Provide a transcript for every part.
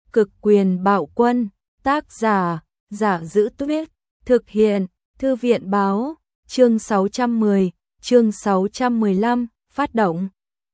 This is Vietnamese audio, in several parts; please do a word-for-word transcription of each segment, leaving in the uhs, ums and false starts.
Cực quyền bạo quân, tác giả, Giả Giữ Tuyết, thực hiện, Thư viện báo, chương sáu trăm mười, chương sáu trăm mười lăm, phát động.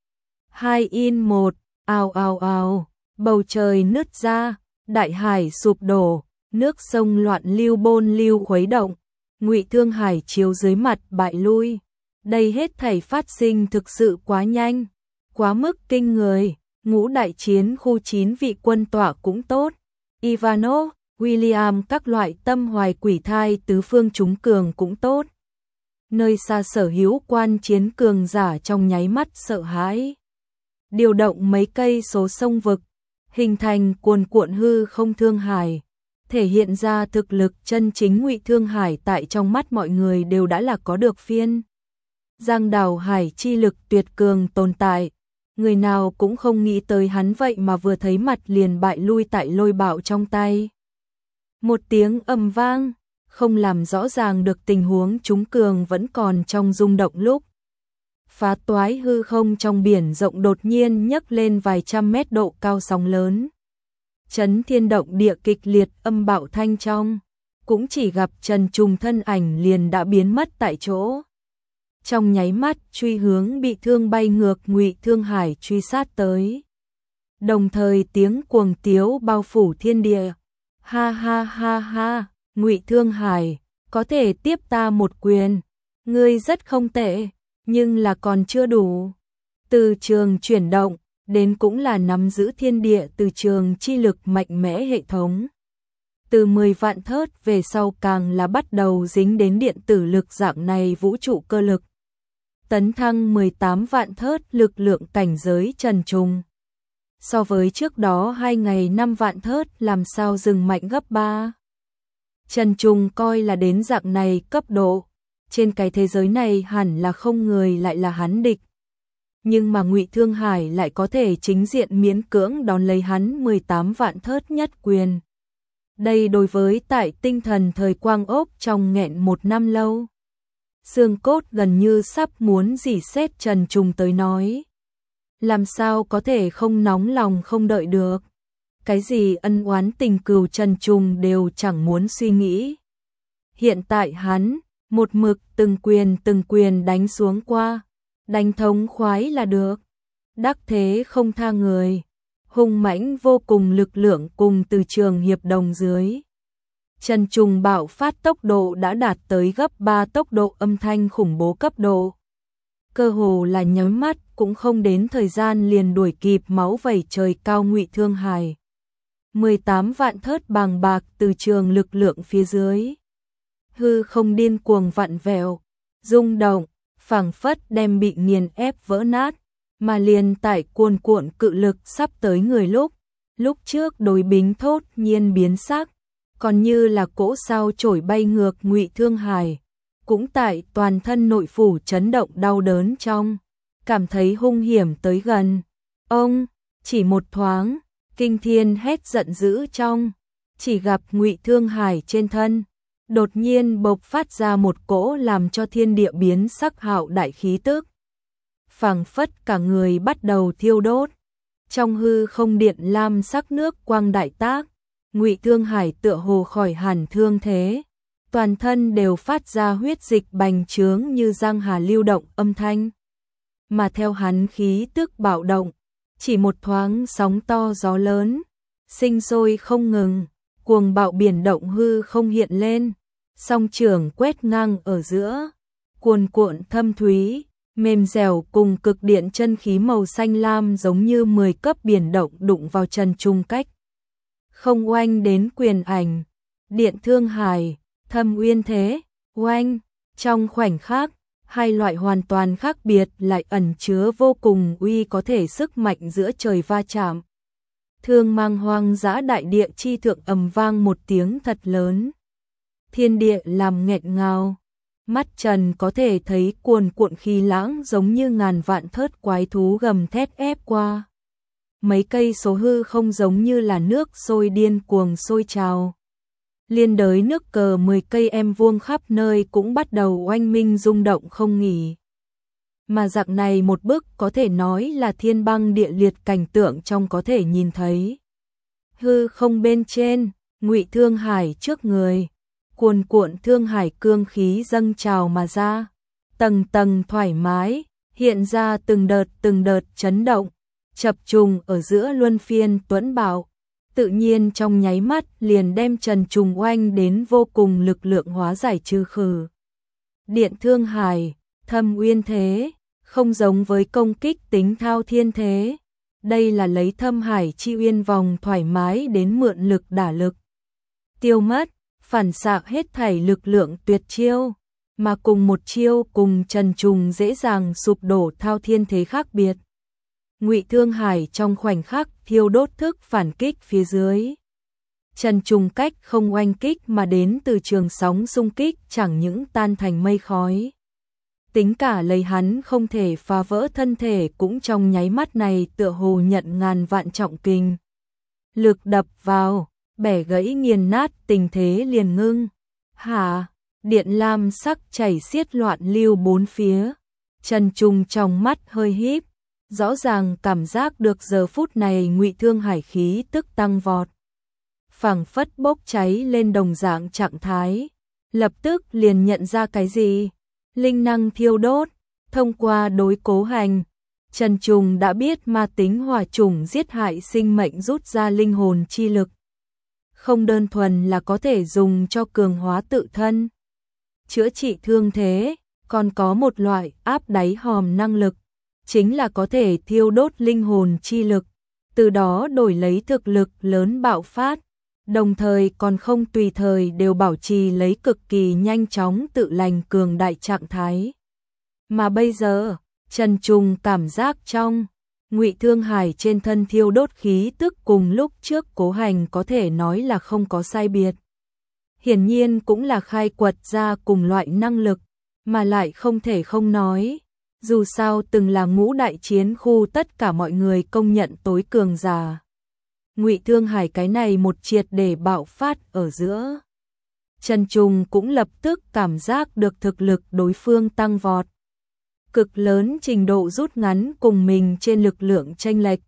hai in một, ào ào ào, bầu trời nứt ra, đại hải sụp đổ, nước sông loạn lưu bôn lưu khuấy động, Ngụy Thương Hải chiếu dưới mặt bại lui. Đây hết thảy phát sinh thực sự quá nhanh, quá mức kinh người. Ngũ đại chiến khu chín vị quân tọa cũng tốt, Ivanov, William các loại tâm hoài quỷ thai tứ phương chúng cường cũng tốt. Nơi xa sở hữu quan chiến cường giả trong nháy mắt sợ hãi. Điều động mấy cây số sông vực, hình thành cuồn cuộn hư không thương hải, thể hiện ra thực lực chân chính. Ngụy Thương Hải tại trong mắt mọi người đều đã là có được phiên giang đảo hải chi lực tuyệt cường tồn tại. Người nào cũng không nghĩ tới hắn vậy mà vừa thấy mặt liền bại lui tại lôi bạo trong tay. Một tiếng ầm vang, không làm rõ ràng được tình huống chúng cường vẫn còn trong rung động lúc. Phá toái hư không trong biển rộng đột nhiên nhấc lên vài trăm mét độ cao sóng lớn. Chấn thiên động địa kịch liệt âm bạo thanh trong, cũng chỉ gặp Trần Trùng thân ảnh liền đã biến mất tại chỗ. Trong nháy mắt truy hướng bị thương bay ngược Ngụy Thương Hải truy sát tới. Đồng thời tiếng cuồng tiếu bao phủ thiên địa. Ha ha ha ha, Ngụy Thương Hải, có thể tiếp ta một quyền, ngươi rất không tệ, nhưng là còn chưa đủ. Từ trường chuyển động, đến cũng là nắm giữ thiên địa từ trường chi lực mạnh mẽ hệ thống. Từ mười vạn thớt về sau càng là bắt đầu dính đến điện tử lực dạng này vũ trụ cơ lực. Tấn thăng mười tám vạn thớt lực lượng cảnh giới Trần Trùng. So với trước đó hai ngày năm vạn thớt làm sao dừng mạnh gấp ba. Trần Trùng coi là đến dạng này cấp độ, trên cái thế giới này hẳn là không người lại là hắn địch. Nhưng mà Ngụy Thương Hải lại có thể chính diện miễn cưỡng đón lấy hắn mười tám vạn thớt nhất quyền. Đây đối với tại tinh thần thời quang ốc trong nghẹn một năm lâu. Xương cốt gần như sắp muốn rỉ sét Trần Trùng tới nói. Làm sao có thể không nóng lòng không đợi được. Cái gì ân oán tình cừu Trần Trùng đều chẳng muốn suy nghĩ. Hiện tại hắn, một mực từng quyền từng quyền đánh xuống qua. Đánh thống khoái là được. Đắc thế không tha người. Hung mãnh vô cùng lực lượng cùng từ trường hiệp đồng dưới. Trần Trùng bạo phát tốc độ đã đạt tới gấp ba tốc độ âm thanh khủng bố cấp độ. Cơ hồ là nháy mắt cũng không đến thời gian liền đuổi kịp máu vẩy trời cao Ngụy Thương Hải. mười tám vạn thớt bàng bạc từ trường lực lượng phía dưới. Hư không điên cuồng vặn vẹo, rung động, phảng phất đem bị nghiền ép vỡ nát, mà liền tại cuồn cuộn cự lực sắp tới người lúc. Lúc trước đối bính thốt nhiên biến sắc. Còn như là cỗ sao trổi bay ngược Ngụy Thương Hải, cũng tại toàn thân nội phủ chấn động đau đớn trong, cảm thấy hung hiểm tới gần. Ông, chỉ một thoáng, kinh thiên hét giận dữ trong, chỉ gặp Ngụy Thương Hải trên thân, đột nhiên bộc phát ra một cỗ làm cho thiên địa biến sắc hạo đại khí tức. Phảng phất cả người bắt đầu thiêu đốt, trong hư không điện lam sắc nước quang đại tác. Ngụy Thương Hải tựa hồ khỏi hẳn thương thế, toàn thân đều phát ra huyết dịch bành trướng như giang hà lưu động âm thanh. Mà theo hắn khí tức bạo động, chỉ một thoáng sóng to gió lớn, sinh sôi không ngừng, cuồng bạo biển động hư không hiện lên, song trường quét ngang ở giữa, cuồn cuộn thâm thúy, mềm dẻo cùng cực điện chân khí màu xanh lam giống như mười cấp biển động đụng vào Trần Trùng cách. Không oanh đến quyền ảnh, điện Thương Hải, thâm uyên thế, oanh, trong khoảnh khắc, hai loại hoàn toàn khác biệt lại ẩn chứa vô cùng uy có thể sức mạnh giữa trời va chạm. Thương mang hoang dã đại địa chi thượng ầm vang một tiếng thật lớn. Thiên địa làm nghẹn ngào, mắt Trần có thể thấy cuồn cuộn khí lãng giống như ngàn vạn thớt quái thú gầm thét ép qua. Mấy cây số hư không giống như là nước sôi điên cuồng sôi trào. Liên đới nước cờ mười cây em vuông khắp nơi cũng bắt đầu oanh minh rung động không nghỉ. Mà dạng này một bức có thể nói là thiên băng địa liệt cảnh tượng trong có thể nhìn thấy. Hư không bên trên, Ngụy Thương Hải trước người, cuồn cuộn thương hải cương khí dâng trào mà ra, tầng tầng thoải mái, hiện ra từng đợt từng đợt chấn động, chập trùng ở giữa luân phiên tuẫn bạo, tự nhiên trong nháy mắt liền đem Trần Trùng oanh đến vô cùng lực lượng hóa giải trừ khử. Điện Thương Hải, thâm uyên thế, không giống với công kích tính thao thiên thế. Đây là lấy thâm hải chi uyên vòng thoải mái đến mượn lực đả lực. Tiêu mất, phản xạ hết thảy lực lượng tuyệt chiêu, mà cùng một chiêu cùng Trần Trùng dễ dàng sụp đổ thao thiên thế khác biệt. Ngụy Thương Hải trong khoảnh khắc thiêu đốt thức phản kích phía dưới. Trần Trùng cách không oanh kích mà đến từ trường sóng xung kích chẳng những tan thành mây khói. Tính cả lấy hắn không thể phá vỡ thân thể cũng trong nháy mắt này tựa hồ nhận ngàn vạn trọng kình. Lực đập vào, bẻ gãy nghiền nát tình thế liền ngưng. Hả, điện lam sắc chảy xiết loạn lưu bốn phía. Trần Trùng trong mắt hơi híp, rõ ràng cảm giác được giờ phút này Ngụy Thương Hải khí tức tăng vọt. Phảng phất bốc cháy lên đồng dạng trạng thái, lập tức liền nhận ra cái gì? Linh năng thiêu đốt, thông qua đối cố hành, Trần Trùng đã biết ma tính hỏa chủng giết hại sinh mệnh rút ra linh hồn chi lực. Không đơn thuần là có thể dùng cho cường hóa tự thân, chữa trị thương thế, còn có một loại áp đáy hòm năng lực, chính là có thể thiêu đốt linh hồn chi lực, từ đó đổi lấy thực lực lớn bạo phát, đồng thời còn không tùy thời đều bảo trì lấy cực kỳ nhanh chóng tự lành cường đại trạng thái. Mà bây giờ, Trần Trùng cảm giác trong Ngụy Thương Hải trên thân thiêu đốt khí tức cùng lúc trước cố hành có thể nói là không có sai biệt. Hiển nhiên cũng là khai quật ra cùng loại năng lực, mà lại không thể không nói. Dù sao từng là ngũ đại chiến khu tất cả mọi người công nhận tối cường giả. Ngụy Thương Hải cái này một triệt để bạo phát ở giữa. Trần Trùng cũng lập tức cảm giác được thực lực đối phương tăng vọt. Cực lớn trình độ rút ngắn cùng mình trên lực lượng chênh lệch.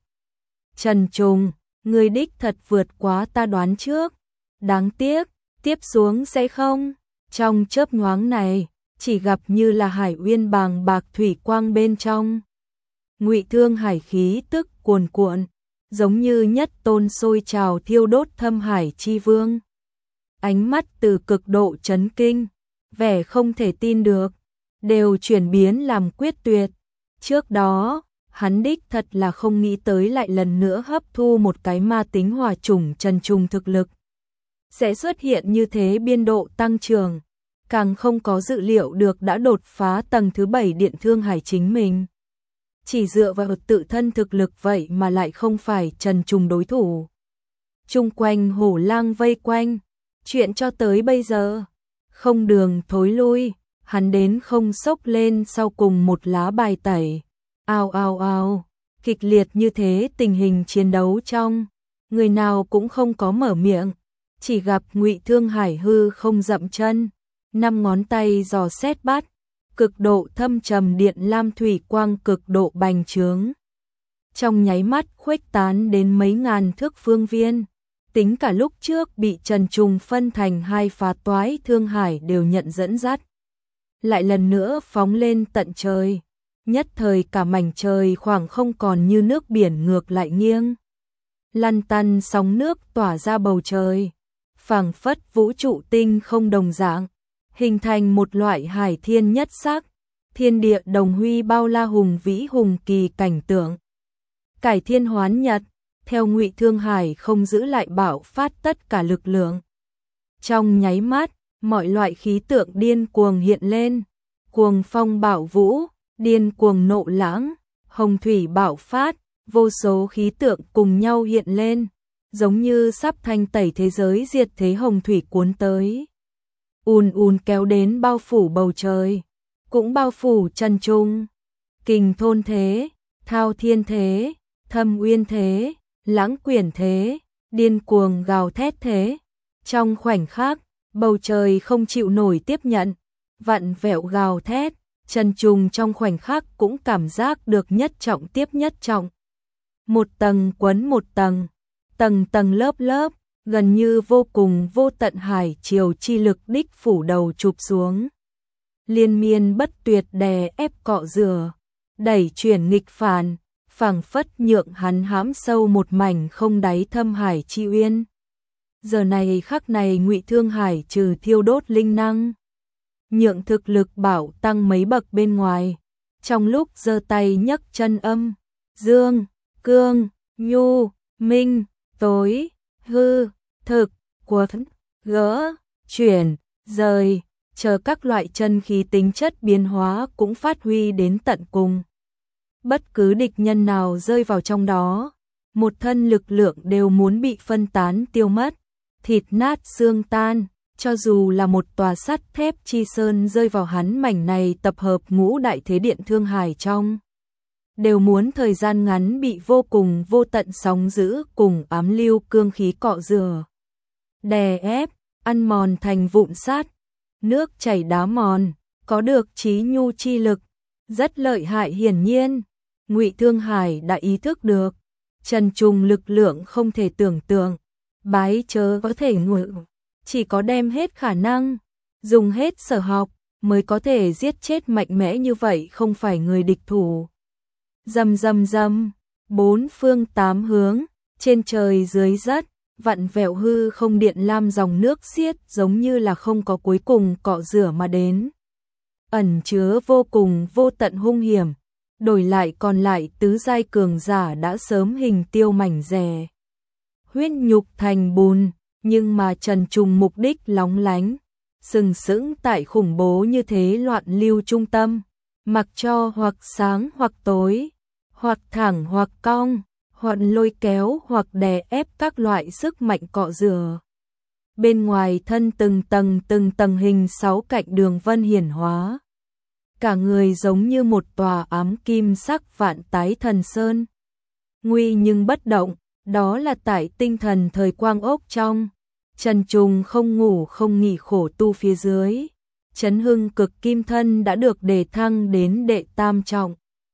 Trần Trùng, người đích thật vượt quá ta đoán trước. Đáng tiếc, tiếp xuống sẽ không. Trong chớp nhoáng này, chỉ gặp như là hải uyên bàng bạc thủy quang bên trong. Ngụy Thương Hải khí tức cuồn cuộn, giống như nhất tôn sôi trào thiêu đốt thâm hải chi vương. Ánh mắt từ cực độ chấn kinh, vẻ không thể tin được, đều chuyển biến làm quyết tuyệt. Trước đó, hắn đích thật là không nghĩ tới lại lần nữa hấp thu một cái ma tính hỏa chủng Trần Trùng thực lực. Sẽ xuất hiện như thế biên độ tăng trưởng, càng không có dự liệu được đã đột phá tầng thứ bảy Điện Thương Hải chính mình. Chỉ dựa vào tự thân thực lực vậy mà lại không phải Trần Trùng đối thủ. Chung quanh hổ lang vây quanh, chuyện cho tới bây giờ, không đường thối lui, hắn đến không sốc lên sau cùng một lá bài tẩy. Ao ao ao, kịch liệt như thế tình hình chiến đấu trong, người nào cũng không có mở miệng, chỉ gặp Ngụy Thương Hải hư không dậm chân, năm ngón tay giò xét bắt, cực độ thâm trầm điện lam thủy quang cực độ bành trướng. Trong nháy mắt khuếch tán đến mấy ngàn thước phương viên, tính cả lúc trước bị Trần Trùng phân thành hai phá toái Thương Hải đều nhận dẫn dắt. Lại lần nữa phóng lên tận trời, nhất thời cả mảnh trời khoảng không còn như nước biển ngược lại nghiêng. Lăn tăn sóng nước tỏa ra bầu trời, phảng phất vũ trụ tinh không đồng dạng, hình thành một loại hải thiên nhất sắc, thiên địa đồng huy bao la hùng vĩ hùng kỳ cảnh tượng. Cải thiên hoán nhật, theo Ngụy Thương Hải không giữ lại bạo phát tất cả lực lượng. Trong nháy mắt, mọi loại khí tượng điên cuồng hiện lên, cuồng phong bạo vũ, điên cuồng nộ lãng, hồng thủy bạo phát, vô số khí tượng cùng nhau hiện lên, giống như sắp thanh tẩy thế giới diệt thế hồng thủy cuốn tới. Ùn ùn kéo đến bao phủ bầu trời, cũng bao phủ Trần Trùng. Kình thôn thế, thao thiên thế, thâm uyên thế, lãng quyển thế, điên cuồng gào thét thế. Trong khoảnh khắc, bầu trời không chịu nổi tiếp nhận, vặn vẹo gào thét, Trần Trùng trong khoảnh khắc cũng cảm giác được nhất trọng tiếp nhất trọng. Một tầng quấn một tầng, tầng tầng lớp lớp, gần như vô cùng vô tận hải triều chi lực đích phủ đầu chụp xuống. Liên miên bất tuyệt đè ép cọ rửa, đẩy chuyển nghịch phản, phảng phất nhượng hắn hãm sâu một mảnh không đáy thâm hải chi uyên. Giờ này khắc này Ngụy Thương Hải trừ thiêu đốt linh năng, nhượng thực lực bảo tăng mấy bậc bên ngoài. Trong lúc giơ tay nhấc chân âm, dương, cương, nhu, minh, tối, hư, thực, quật, gỡ, chuyển, rời, chờ các loại chân khí tính chất biến hóa cũng phát huy đến tận cùng. Bất cứ địch nhân nào rơi vào trong đó, một thân lực lượng đều muốn bị phân tán tiêu mất, thịt nát xương tan. Cho dù là một tòa sắt thép chi sơn rơi vào hắn mảnh này tập hợp ngũ đại thế điện Thương Hải trong, đều muốn thời gian ngắn bị vô cùng vô tận sóng dữ cùng ám lưu cương khí cọ rửa, đè ép, ăn mòn thành vụn sắt, nước chảy đá mòn, có được trí nhu chi lực, rất lợi hại. Hiển nhiên, Ngụy Thương Hải đã ý thức được, Trần Trùng lực lượng không thể tưởng tượng, bái chớ có thể ngự. Chỉ có đem hết khả năng, dùng hết sở học, mới có thể giết chết mạnh mẽ như vậy không phải người địch thủ. Rầm rầm rầm, bốn phương tám hướng, trên trời dưới đất, vặn vẹo hư không điện lam dòng nước xiết giống như là không có cuối cùng cọ rửa mà đến. Ẩn chứa vô cùng vô tận hung hiểm, đổi lại còn lại tứ giai cường giả đã sớm hình tiêu mảnh rẻ, huyết nhục thành bùn. Nhưng mà Trần Trùng mục đích lóng lánh, sừng sững tại khủng bố như thế loạn lưu trung tâm, mặc cho hoặc sáng hoặc tối, hoặc thẳng hoặc cong, hoặc lôi kéo hoặc đè ép các loại sức mạnh cọ rửa. Bên ngoài thân từng tầng từng tầng hình sáu cạnh đường vân hiển hóa. Cả người giống như một tòa ám kim sắc vạn tái thần sơn. Nguy nhưng bất động. Đó là tại tinh thần thời quang ốc trong, Trần Trùng không ngủ không nghỉ khổ tu phía dưới. Chấn hưng cực kim thân đã được đề thăng đến đệ tam trọng.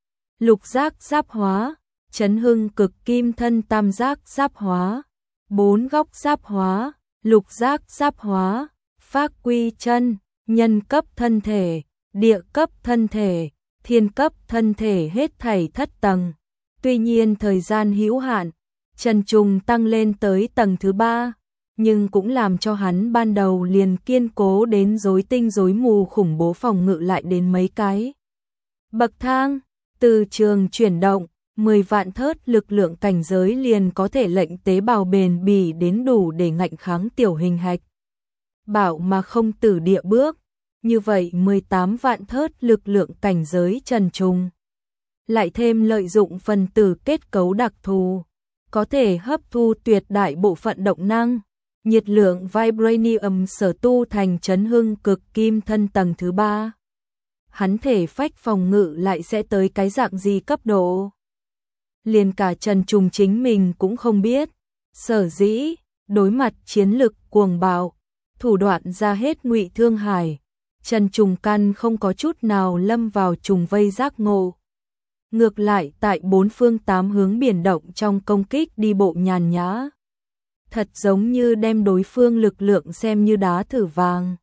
Lục giác giáp hóa, chấn hưng cực kim thân tam giác giáp hóa, bốn góc giáp hóa, lục giác giáp hóa, phác quy chân, nhân cấp thân thể, địa cấp thân thể, thiên cấp thân thể hết thảy thất tầng. Tuy nhiên thời gian hữu hạn, Trần Trùng tăng lên tới tầng thứ ba, nhưng cũng làm cho hắn ban đầu liền kiên cố đến rối tinh rối mù khủng bố phòng ngự lại đến mấy cái bậc thang. Từ trường chuyển động, mười vạn thớt lực lượng cảnh giới liền có thể lệnh tế bào bền bỉ đến đủ để ngạnh kháng tiểu hình hạch bảo mà không tử địa bước. Như vậy mười tám vạn thớt lực lượng cảnh giới Trần Trùng, lại thêm lợi dụng phần tử kết cấu đặc thù, có thể hấp thu tuyệt đại bộ phận động năng, nhiệt lượng vibranium sở tu thành chấn hưng cực kim thân tầng thứ ba. Hắn thể phách phòng ngự lại sẽ tới cái dạng gì cấp độ? Liền cả Trần Trùng chính mình cũng không biết. Sở dĩ, đối mặt chiến lực cuồng bạo, thủ đoạn ra hết Ngụy Thương Hải, Trần Trùng căn không có chút nào lâm vào trùng vây giác ngộ. Ngược lại tại bốn phương tám hướng biển động trong công kích đi bộ nhàn nhã. Thật giống như đem đối phương lực lượng xem như đá thử vàng.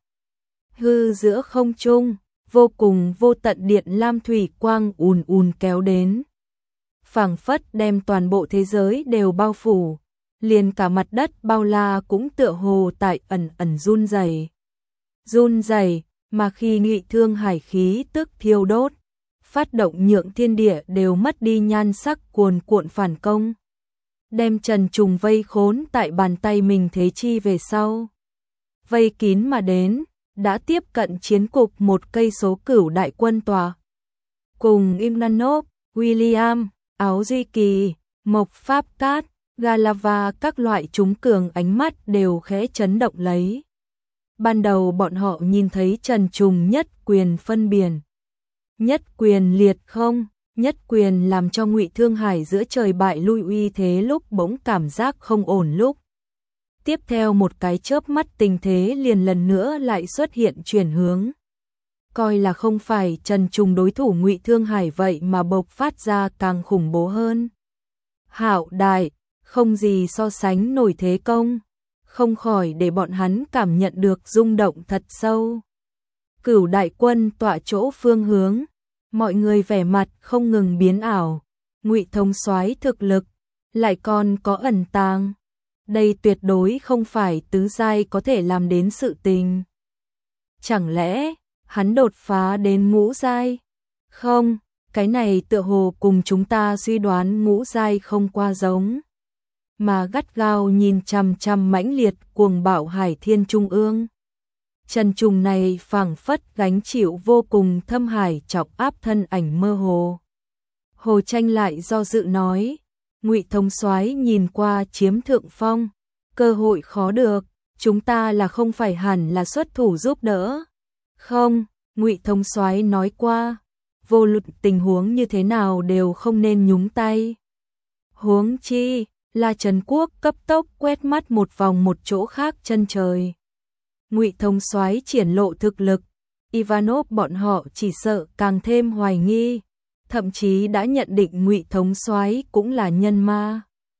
Hư giữa không trung, vô cùng vô tận điện lam thủy quang ùn ùn kéo đến. Phảng phất đem toàn bộ thế giới đều bao phủ, liền cả mặt đất bao la cũng tựa hồ tại ẩn ẩn run rẩy. Run rẩy, mà khi Ngụy Thương Hải khí tức thiêu đốt, phát động nhượng thiên địa đều mất đi nhan sắc cuồn cuộn phản công. Đem Trần Trùng vây khốn tại bàn tay mình thế chi về sau. Vây kín mà đến, đã tiếp cận chiến cục một cây số cửu đại quân tòa. Cùng Imnanov, William, Áo Duy Kỳ, Mộc Pháp Cát, Galava các loại chúng cường ánh mắt đều khẽ chấn động lấy. Ban đầu bọn họ nhìn thấy Trần Trùng nhất quyền phân biển. Nhất quyền liệt không, nhất quyền làm cho Ngụy Thương Hải giữa trời bại lui uy thế lúc bỗng cảm giác không ổn lúc. Tiếp theo một cái chớp mắt tình thế liền lần nữa lại xuất hiện chuyển hướng. Coi là không phải Trần Trùng đối thủ Ngụy Thương Hải vậy mà bộc phát ra càng khủng bố hơn. Hạo đại, không gì so sánh nổi thế công, không khỏi để bọn hắn cảm nhận được rung động thật sâu. Cửu đại quân tọa chỗ phương hướng, mọi người vẻ mặt không ngừng biến ảo, Ngụy thống soái thực lực lại còn có ẩn tàng, đây tuyệt đối không phải tứ giai có thể làm đến sự tình. Chẳng lẽ hắn đột phá đến ngũ giai? Không, cái này tựa hồ cùng chúng ta suy đoán ngũ giai không qua giống, mà gắt gao nhìn chằm chằm mãnh liệt cuồng bạo Hải Thiên Trung ương. Trần trùng này phảng phất gánh chịu vô cùng thâm hải chọc áp thân ảnh mơ hồ. Hồ Tranh lại do dự nói, Ngụy thống soái nhìn qua chiếm thượng phong, cơ hội khó được, chúng ta là không phải hẳn là xuất thủ giúp đỡ. Không, Ngụy thống soái nói qua, vô luận tình huống như thế nào đều không nên nhúng tay. Huống chi là Trần Quốc cấp tốc quét mắt một vòng một chỗ khác chân trời. Ngụy thống soái triển lộ thực lực, Ivanov bọn họ chỉ sợ càng thêm hoài nghi, thậm chí đã nhận định Ngụy thống soái cũng là nhân ma.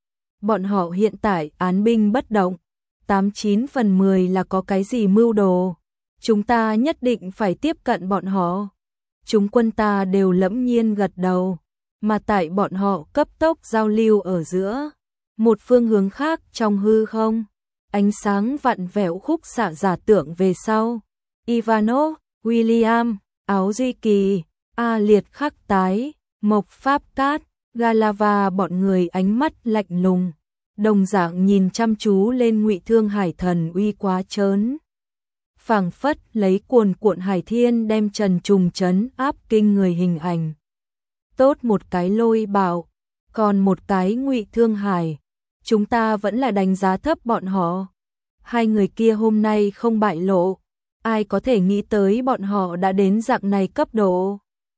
Bọn họ hiện tại án binh bất động, tám chín phần mười là có cái gì mưu đồ, chúng ta nhất định phải tiếp cận bọn họ. Chúng quân ta đều lẫm nhiên gật đầu, mà tại bọn họ cấp tốc giao lưu ở giữa, một phương hướng khác trong hư không, ánh sáng vặn vẹo khúc xạ giả tưởng về sau. Ivanov, William, Áo Duy Kỳ, A Liệt Khắc Tái, Mộc Pháp Cát, Galava bọn người ánh mắt lạnh lùng, đồng dạng nhìn chăm chú lên Ngụy Thương Hải thần uy quá trớn. Phảng phất lấy cuồn cuộn hải thiên đem Trần trùng trấn áp kinh người hình ảnh. Tốt một cái Lôi Bảo, còn một cái Ngụy Thương Hải, chúng ta vẫn là đánh giá thấp bọn họ. Hai người kia hôm nay không bại lộ, ai có thể nghĩ tới bọn họ đã đến dạng này cấp độ.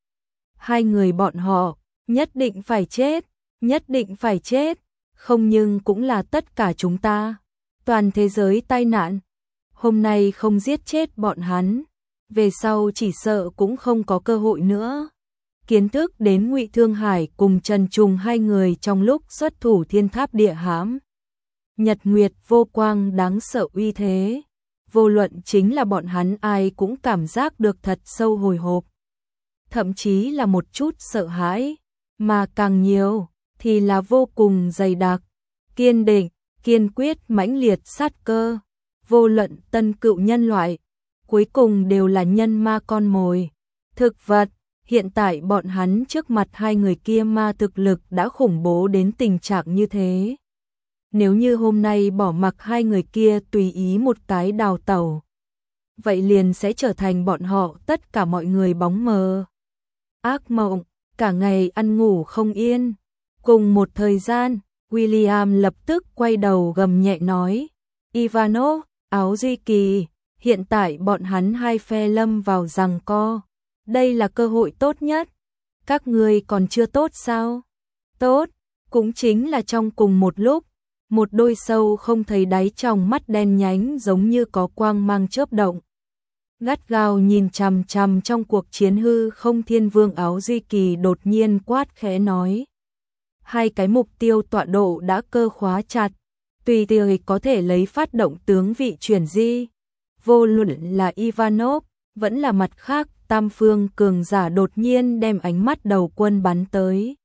Hai người bọn họ nhất định phải chết, nhất định phải chết, không nhưng cũng là tất cả chúng ta, toàn thế giới tai nạn. Hôm nay không giết chết bọn hắn, về sau chỉ sợ cũng không có cơ hội nữa. Kiến thức đến Ngụy Thương Hải cùng Trần Trùng hai người trong lúc xuất thủ thiên tháp địa hãm. Nhật Nguyệt vô quang đáng sợ uy thế, vô luận chính là bọn hắn ai cũng cảm giác được thật sâu hồi hộp. Thậm chí là một chút sợ hãi, mà càng nhiều thì là vô cùng dày đặc, kiên định, kiên quyết mãnh liệt sát cơ. Vô luận tân cựu nhân loại, cuối cùng đều là nhân ma con mồi. Thực vật, hiện tại bọn hắn trước mặt hai người kia ma thực lực đã khủng bố đến tình trạng như thế. Nếu như hôm nay bỏ mặc hai người kia tùy ý một cái đào tẩu, vậy liền sẽ trở thành bọn họ tất cả mọi người bóng mờ. Ác mộng, cả ngày ăn ngủ không yên. Cùng một thời gian, William lập tức quay đầu gầm nhẹ nói, Ivanov, Áo Duy Kỳ, hiện tại bọn hắn hai phe lâm vào giằng co. Đây là cơ hội tốt nhất. Các ngươi còn chưa tốt sao? Tốt, cũng chính là trong cùng một lúc, một đôi sâu không thấy đáy trong mắt đen nhánh giống như có quang mang chớp động. Gắt gao nhìn chằm chằm trong cuộc chiến hư không Thiên Vương Áo Duy Kỳ đột nhiên quát khẽ nói. Hai cái mục tiêu tọa độ đã cơ khóa chặt, tùy thời có thể lấy phát động tướng vị chuyển di. Vô luận là Ivanov, vẫn là mặt khác, tam phương cường giả đột nhiên đem ánh mắt đầu quân bắn tới.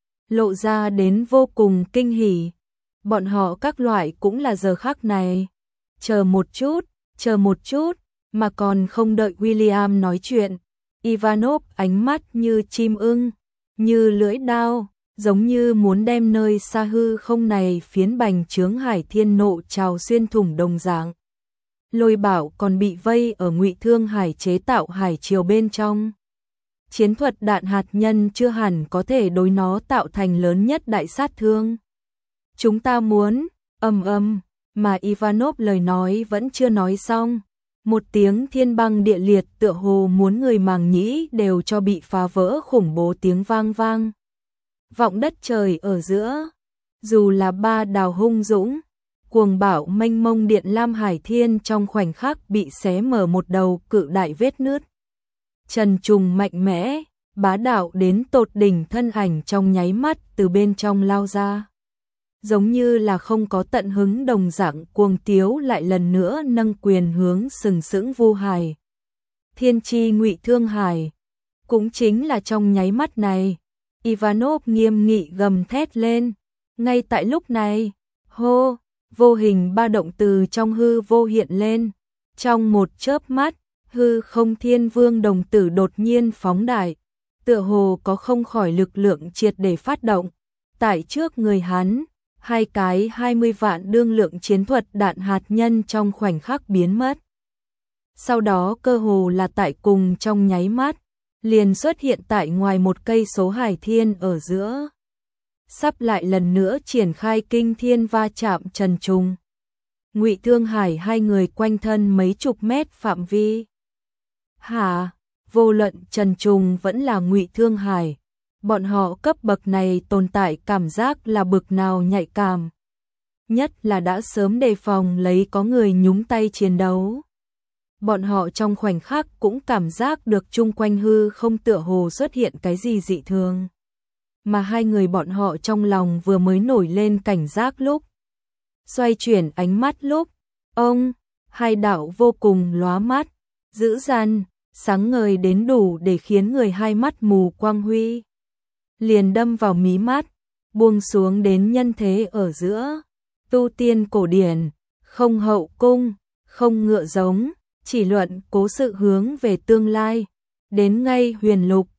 Lộ ra đến vô cùng kinh hỉ. Bọn họ các loại cũng là giờ khắc này. Chờ một chút, chờ một chút, mà còn không đợi William nói chuyện. Ivanov ánh mắt như chim ưng, như lưỡi đao, giống như muốn đem nơi xa hư không này phiến bành chướng hải thiên nộ trào xuyên thủng đồng dạng. Lôi Bảo còn bị vây ở Ngụy Thương Hải chế tạo hải triều bên trong. Chiến thuật đạn hạt nhân chưa hẳn có thể đối nó tạo thành lớn nhất đại sát thương. Chúng ta muốn, ầm ầm, mà Ivanov lời nói vẫn chưa nói xong. Một tiếng thiên băng địa liệt tựa hồ muốn người màng nhĩ đều cho bị phá vỡ khủng bố tiếng vang vang. Vọng đất trời ở giữa, dù là ba đào hung dũng, cuồng bạo mênh mông điện lam hải thiên trong khoảnh khắc bị xé mở một đầu cự đại vết nứt. Trần trùng mạnh mẽ, bá đạo đến tột đỉnh thân ảnh trong nháy mắt từ bên trong lao ra. giống như là không có tận hứng đồng dạng cuồng tiếu lại lần nữa nâng quyền hướng sừng sững Vu Hải. Thiên chi Ngụy Thương Hải. Cũng chính là trong nháy mắt này, Ivanov nghiêm nghị gầm thét lên. Ngay tại lúc này, hô, vô hình ba động từ trong hư vô hiện lên. Trong một chớp mắt, hư không thiên vương đồng tử đột nhiên phóng đại, tựa hồ có không khỏi lực lượng triệt để phát động. Tại trước người hắn, hai cái hai mươi vạn đương lượng chiến thuật đạn hạt nhân trong khoảnh khắc biến mất. Sau đó cơ hồ là tại cùng trong nháy mắt, liền xuất hiện tại ngoài một cây số hải thiên ở giữa. Sắp lại lần nữa triển khai kinh thiên va chạm trần trùng. Ngụy Thương Hải hai người quanh thân mấy chục mét phạm vi. Hả, vô luận trần trùng vẫn là Ngụy Thương Hải, bọn họ cấp bậc này tồn tại cảm giác là bực nào nhạy cảm. Nhất là đã sớm đề phòng lấy có người nhúng tay chiến đấu. Bọn họ trong khoảnh khắc cũng cảm giác được chung quanh hư không tựa hồ xuất hiện cái gì dị thường. Mà hai người bọn họ trong lòng vừa mới nổi lên cảnh giác lúc. Xoay chuyển ánh mắt lúc, ông, hai đạo vô cùng lóa mắt, dữ dằn, sáng ngời đến đủ để khiến người hai mắt mù quang huy. Liền đâm vào mí mắt, buông xuống đến nhân thế ở giữa. Tu tiên cổ điển, không hậu cung, không ngựa giống, chỉ luận cố sự hướng về tương lai. Đến ngay huyền lục,